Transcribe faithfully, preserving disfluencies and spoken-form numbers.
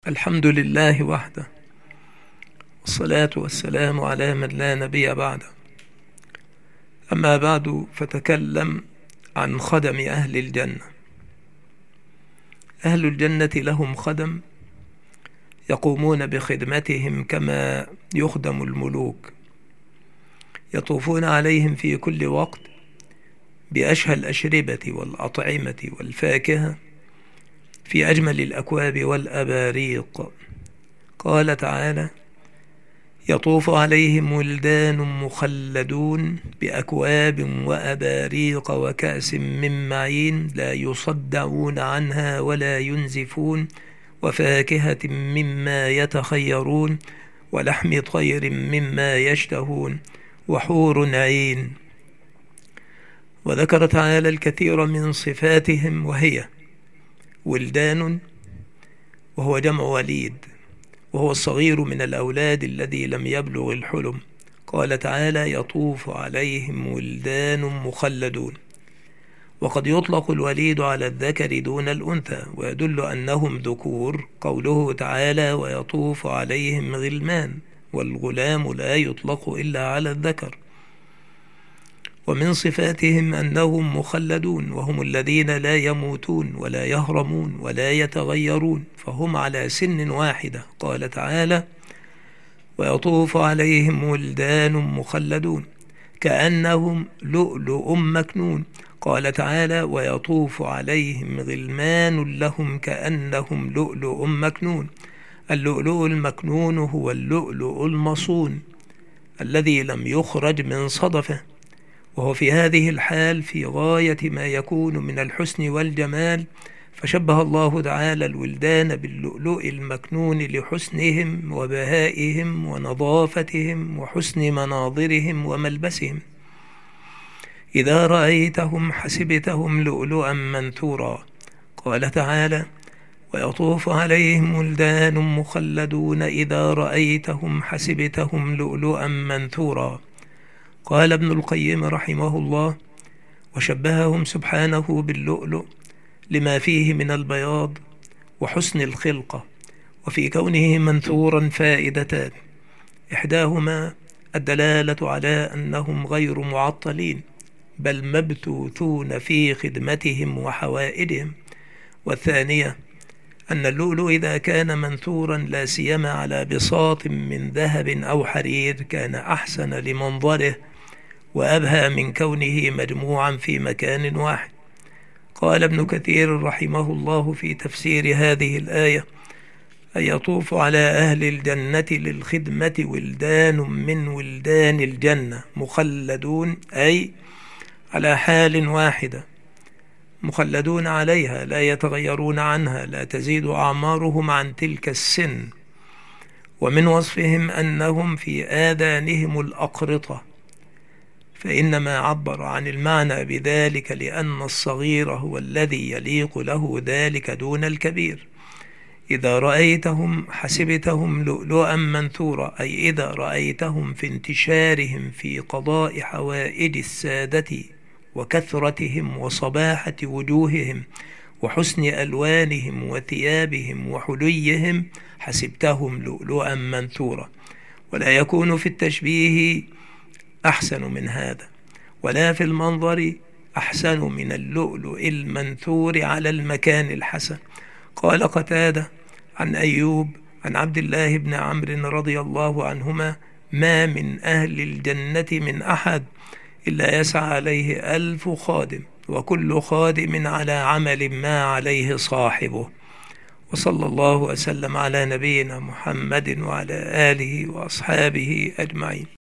الحمد لله وحده، والصلاة والسلام على من لا نبي بعده. أما بعد، فتكلم عن خدم أهل الجنة. أهل الجنة لهم خدم يقومون بخدمتهم كما يخدم الملوك، يطوفون عليهم في كل وقت بأشهى الأشربة والأطعمة والفاكهة في أجمل الأكواب والأباريق. قال تعالى: يطوف عليهم ولدان مخلدون بأكواب وأباريق وكأس من معين لا يصدعون عنها ولا ينزفون وفاكهة مما يتخيرون ولحم طير مما يشتهون وحور عين. وذكر تعالى الكثير من صفاتهم، وهي ولدان، وهو جمع وليد، وهو الصغير من الأولاد الذي لم يبلغ الحلم. قال تعالى: يطوف عليهم ولدان مخلدون. وقد يطلق الوليد على الذكر دون الأنثى، ويدل أنهم ذكور قوله تعالى: ويطوف عليهم غلمان، والغلام لا يطلق إلا على الذكر. ومن صفاتهم أنهم مخلدون، وهم الذين لا يموتون ولا يهرمون ولا يتغيرون، فهم على سن واحدة. قال تعالى: ويطوف عليهم ولدان مخلدون كأنهم لؤلؤ مكنون. قال تعالى: ويطوف عليهم غلمان لهم كأنهم لؤلؤ مكنون. اللؤلؤ المكنون هو اللؤلؤ المصون الذي لم يخرج من صدفه، وهو في هذه الحال في غاية ما يكون من الحسن والجمال، فشبه الله تعالى الولدان باللؤلؤ المكنون لحسنهم وبهائهم ونظافتهم وحسن مناظرهم وملبسهم. إذا رأيتهم حسبتهم لؤلؤا منثورا. قال تعالى: ويطوف عليهم ولدان مخلدون إذا رأيتهم حسبتهم لؤلؤا منثورا. قال ابن القيم رحمه الله: وشبههم سبحانه باللؤلؤ لما فيه من البياض وحسن الخلقة، وفي كونه منثورا فائدتان: إحداهما الدلالة على أنهم غير معطلين بل مبثوثون في خدمتهم وحوائجهم، والثانية أن اللؤلؤ إذا كان منثورا لا سيما على بساط من ذهب أو حرير كان أحسن لمنظره وأبهى من كونه مجموعا في مكان واحد. قال ابن كثير رحمه الله في تفسير هذه الآية: أن يطوف على أهل الجنة للخدمة ولدان من ولدان الجنة مخلدون، أي على حال واحدة مخلدون عليها لا يتغيرون عنها، لا تزيد أعمارهم عن تلك السن. ومن وصفهم أنهم في آذانهم الأقرطة، فإنما عبر عن المعنى بذلك لأن الصغير هو الذي يليق له ذلك دون الكبير. إذا رأيتهم حسبتهم لؤلؤا منثورا، أي إذا رأيتهم في انتشارهم في قضاء حوائج السادة وكثرتهم وصباحة وجوههم وحسن ألوانهم وثيابهم وحليهم حسبتهم لؤلؤا منثورا. ولا يكون في التشبيه أحسن من هذا، ولا في المنظر أحسن من اللؤلؤ المنثور على المكان الحسن. قال قتادة عن أيوب عن عبد الله بن عمرو رضي الله عنهما: ما من أهل الجنة من أحد إلا يسعى عليه ألف خادم، وكل خادم على عمل ما عليه صاحبه. وصلى الله وسلم على نبينا محمد وعلى آله وأصحابه أجمعين.